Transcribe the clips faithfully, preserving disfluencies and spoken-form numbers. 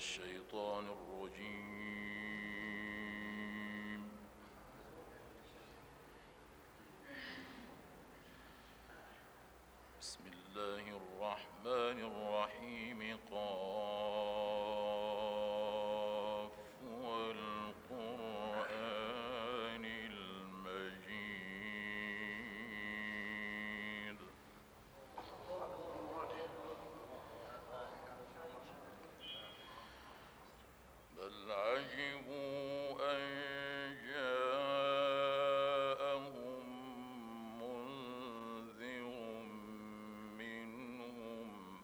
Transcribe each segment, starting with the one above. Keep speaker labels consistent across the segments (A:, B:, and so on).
A: الشيطان الرجيم. بسم الله الرحمن الرحيم. قاف والقرآن المجيد. بل عجبوا أن جاءهم منذر منهم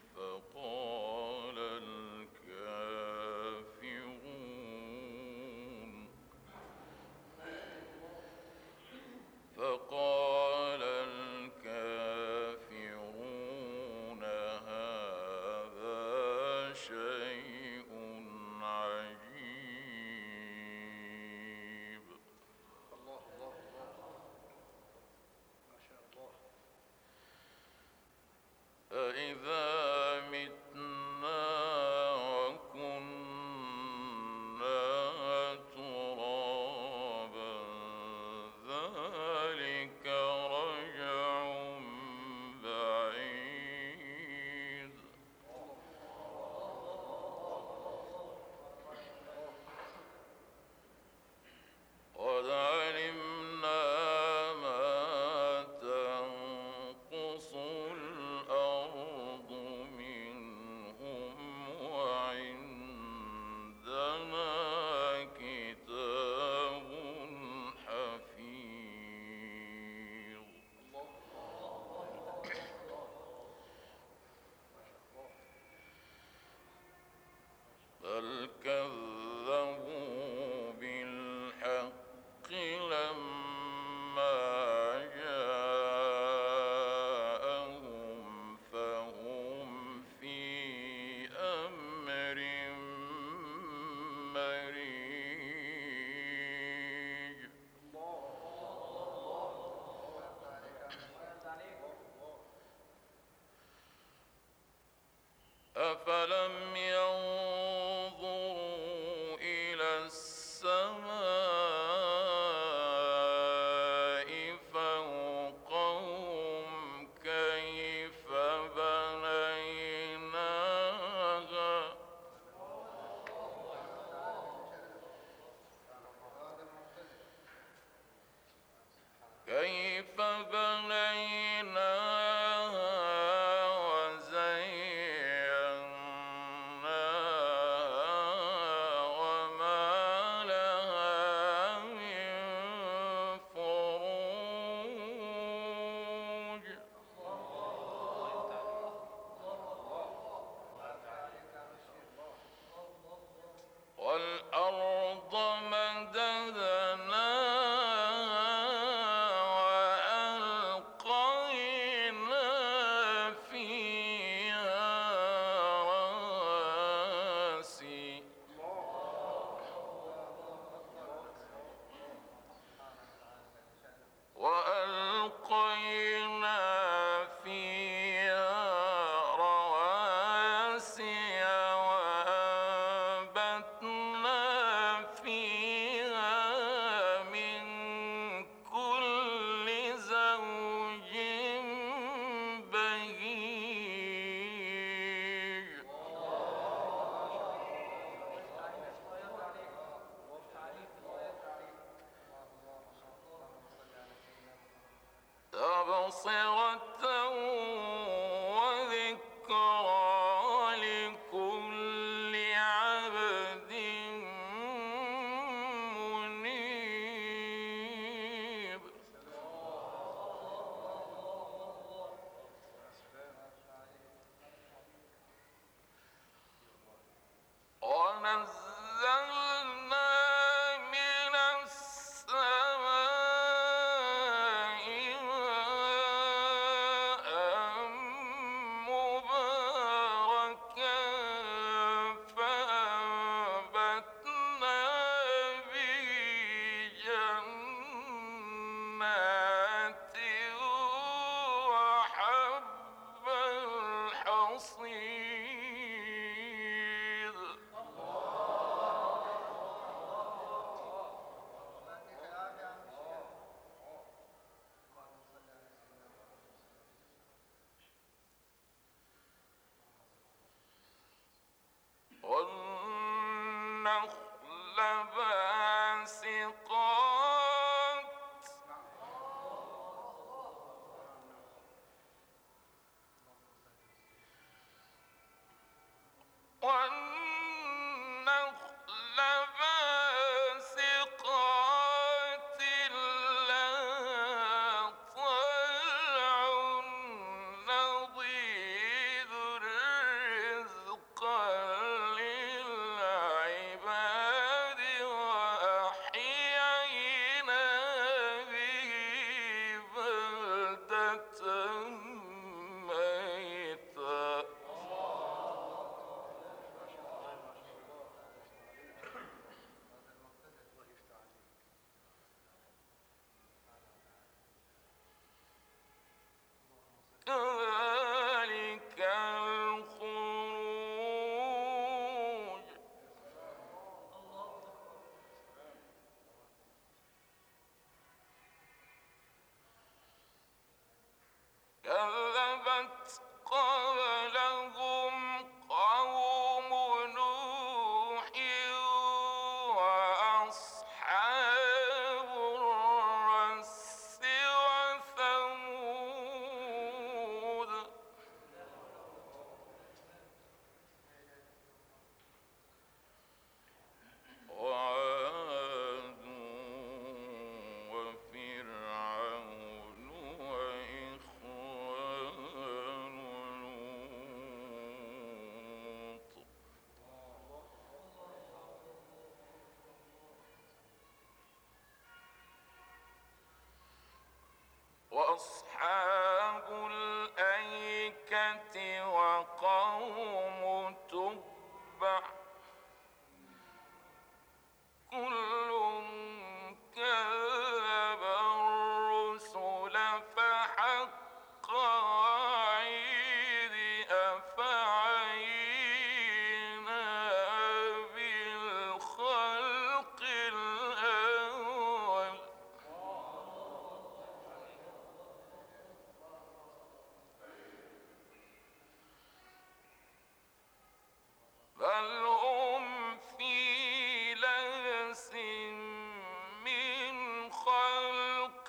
A: والنخل باسقات لها طلع نضيد رزقا للعباد وأحيينا به بلدة ميتا كذلك الخروج كذبت قبلهم قوم نوح وأصحاب الرس وثمود وعاد وفرعون وإخوان لوط وأصحاب الأيكة وقوم تبع كل كذب الرسل فحق وعيد أفعينا بالخلق الأول بل هم في لبس من خلق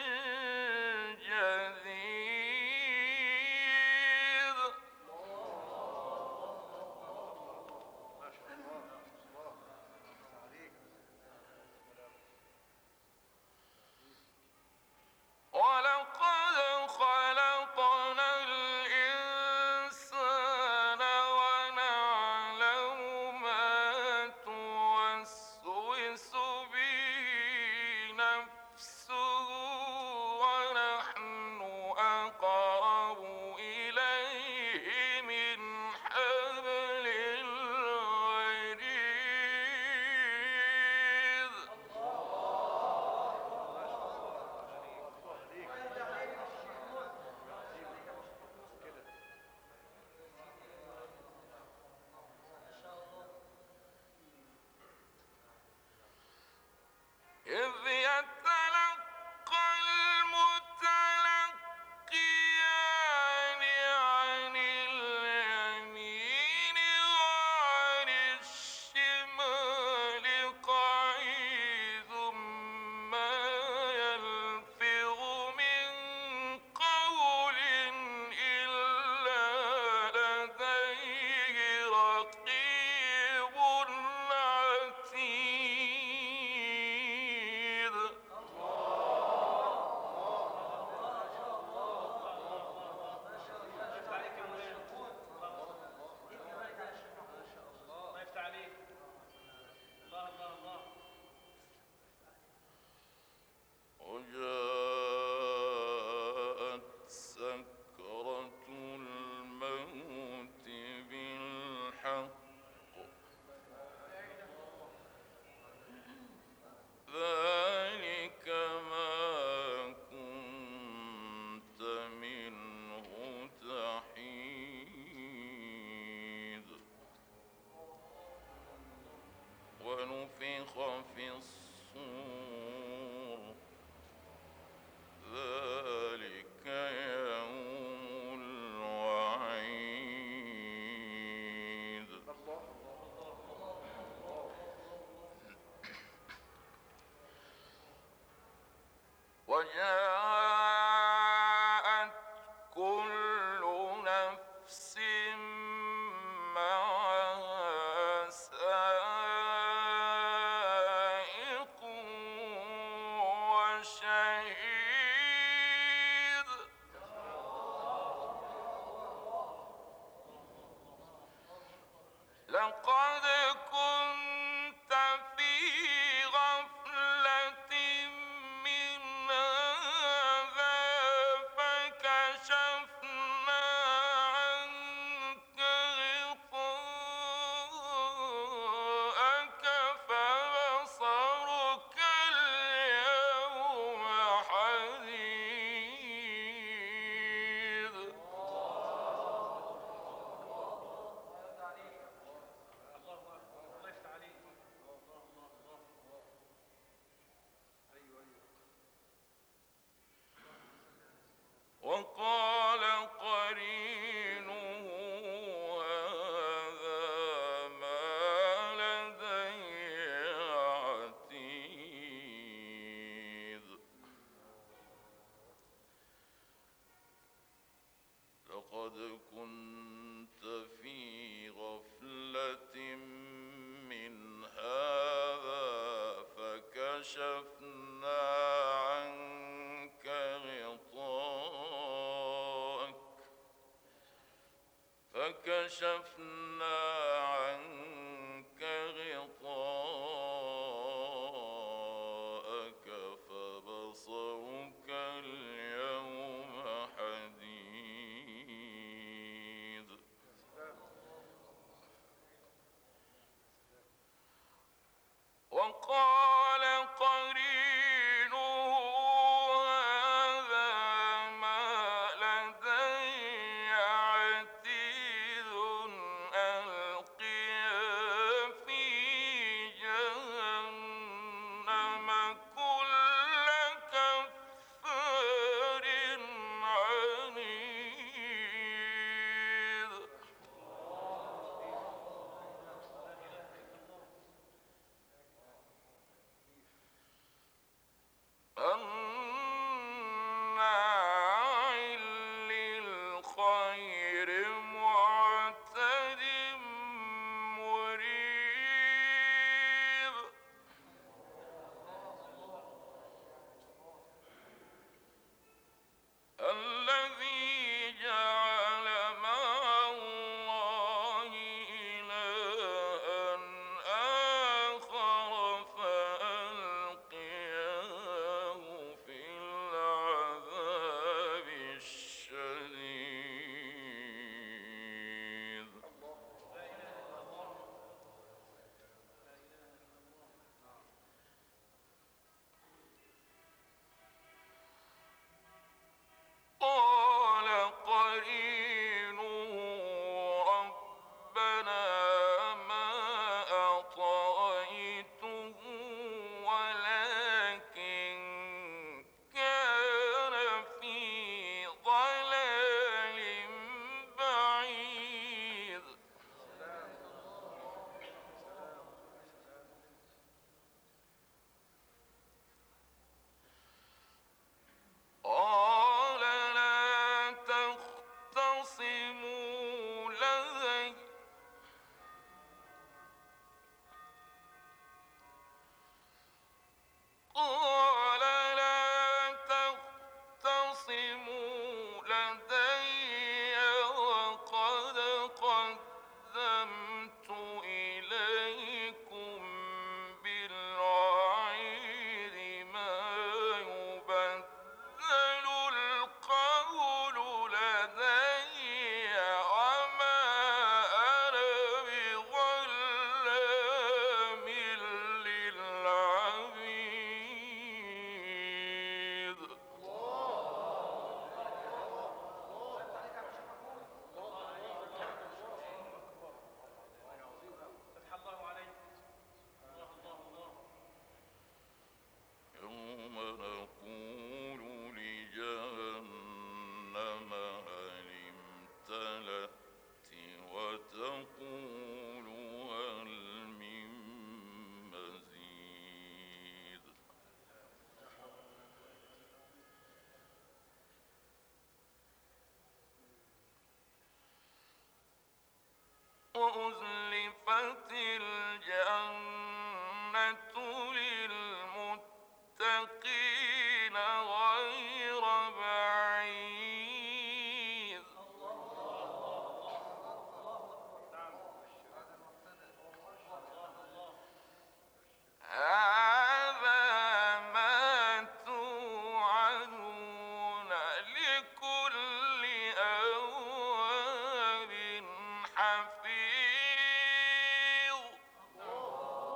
A: جديد ولقد خلقنا الإنسان ونعلم ما توسوس به نفسه ونحن أقرب إليه من حبل الوريد إذ يتلقى المتلقيان عن اليمين وعن الشمال قعيد ما يلفظ من قول إلا لديه رقيب عتيد وجاءت سكرة الموت بالحق ذلك ما كنت منه تحيد ونفخ في الصور ذلك يوم الوعيد وجاءت كل نفس معها فكشفنا عنك غطاءك فكشفنا عنك غطاءك فبصرك اليوم حديد. وقال قرينه هذا ما لدي عتيد ألقيا في جهنم كل كفار عنيد. مناع للخير معتد مريب. الذي جعل مع الله إلها آخر فألقياه في العذاب الشديد. قال قرينه ربنا ما أطغيته ولكن كان في ضلال بعيد. قال لا تختصموا لدي قال لا تختصموا لدي وقد قدمت إليكم بالوعيد ما يبدل القول لدي وما أنا بظلام للعبيد. يوم نقول لجهنم هل امتلأت وتقول هل من مزيد. وأزلفت الجنة للمتقين غير بعيد. هذا ما توعدون لكل أواب حفيظ.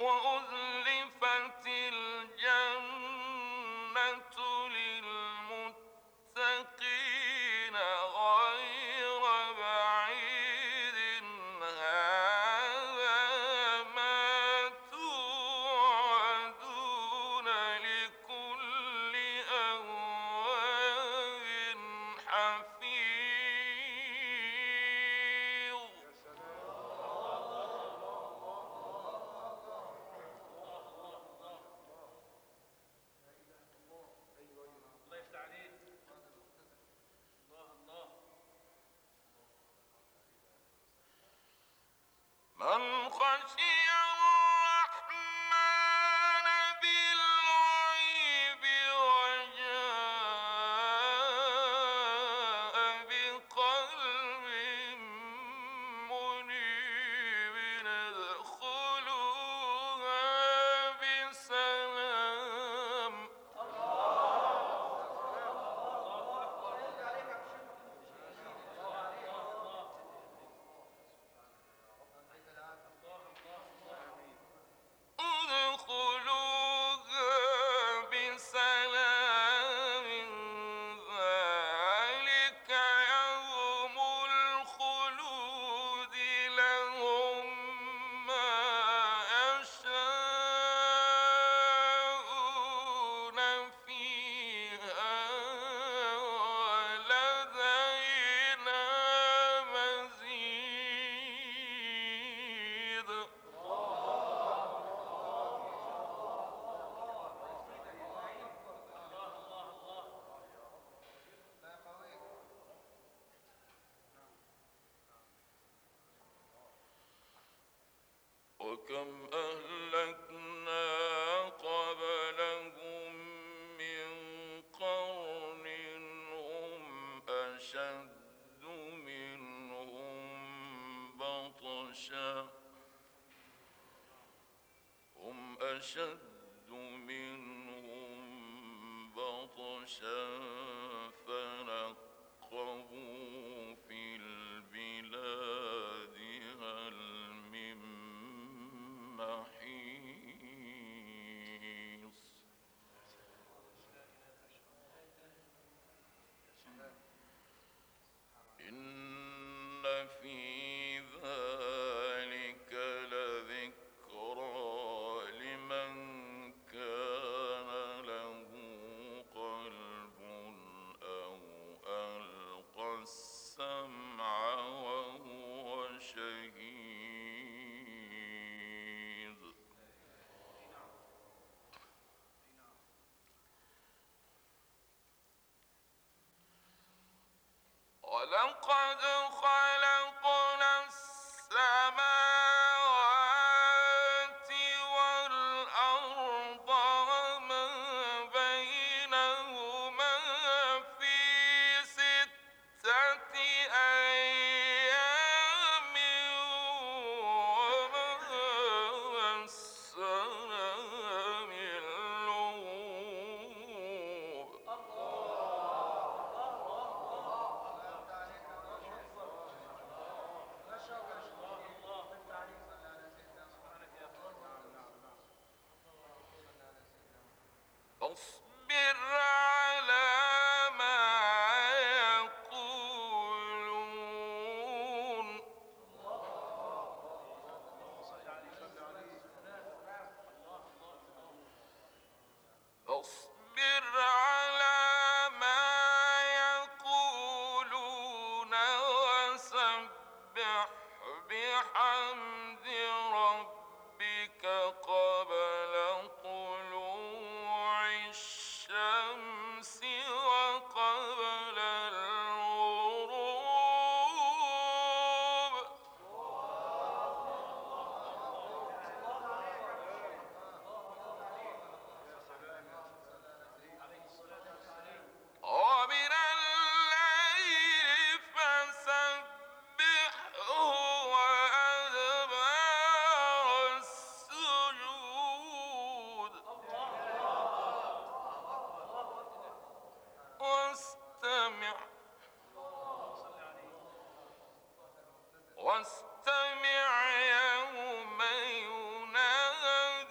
A: وأزلفت الجنة للمتقين غير بعيد هذا ما توعدون لكل أواب حفيظ. من خشي الرحمن بالغيب وجاء بقلب منيب ادخلوها بسلام. ادخلوها بسلام ذلك يوم الخلود لهم ما يشاءون فيها ولدينا مزيد. وكم أهلكنا قبلهم من قرن هم أشد منهم بطشا هم أشد منهم بطشا فنقبوا في البلاد هل من محيص. إن في ذلك لذكرى لمن كان له قلب أو ألقى السمع وهو شهيد. ولقد خلقنا السماوات والأرض وما بينهما في ستة أيام وما مسنا من لغوب. فاصبر على ما يقولون فاصبر على ما يقولون وسبح بحمد ربك قبل طلوع الشمس وقبل الغروب. ومن الليل فسبحه وأدبار السجود. واستمع واستمع يوم ينادي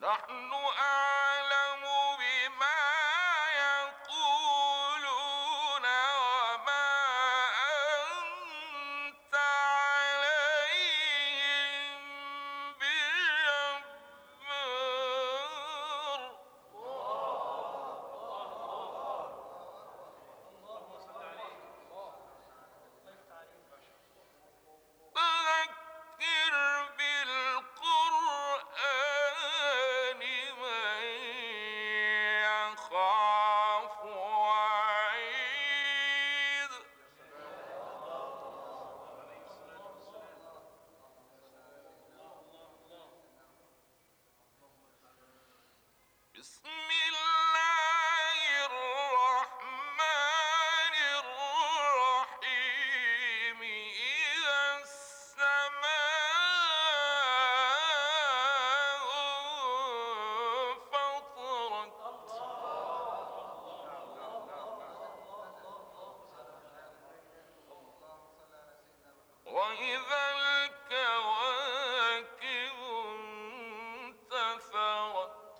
A: نحن أعلم بما يقولون وما أنت عليهم بجبار. فذكر بالقرآن من يخاف وعيد. بسم الله الرحمن الرحيم. إذا السماء انفطرت وإذا الكواكب انتثرت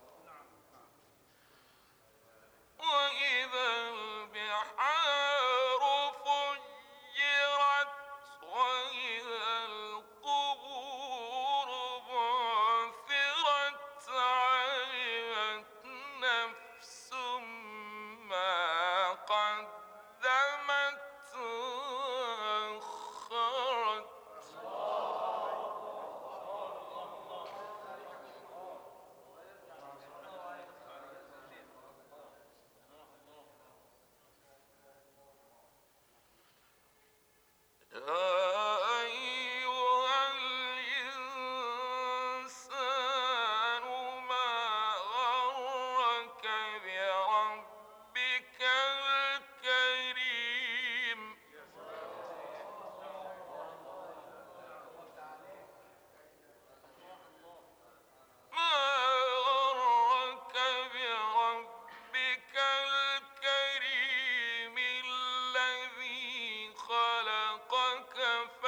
A: وإذا البحار فجرت وإذا القبور بعثرت علمت نفس ما قدمت وأخرت. يا أيها الإنسان ما غرك بربك الكريم. ما غرك بربك الكريم الذي خلقك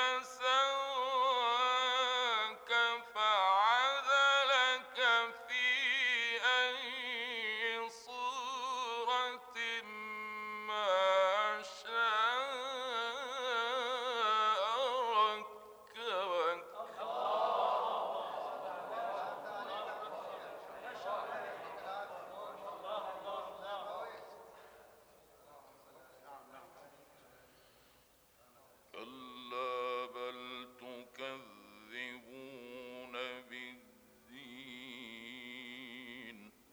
A: فسواك فعدلك في أي صورة ما شاء ركبك. كلا بل تكذبون بالدين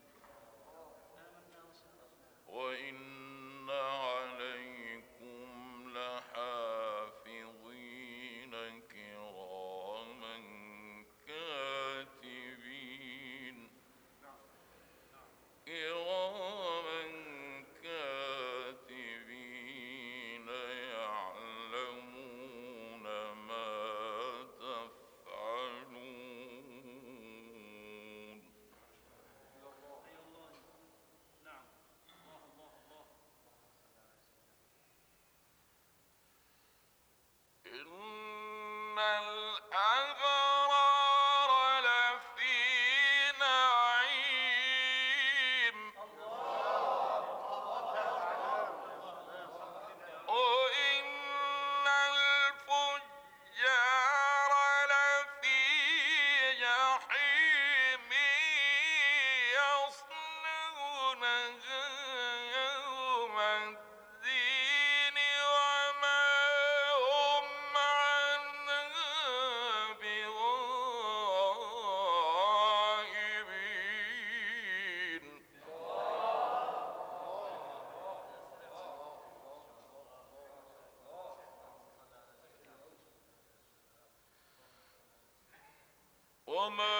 A: وإن عليكم لحافظين كراما كاتبين كراما كاتبين يعلمون ما تفعلون. إن الأبرار لفي نعيم وإن الفجار لفي جحيم يصلونها يوم الدين وما هم عنها بغائبين. وما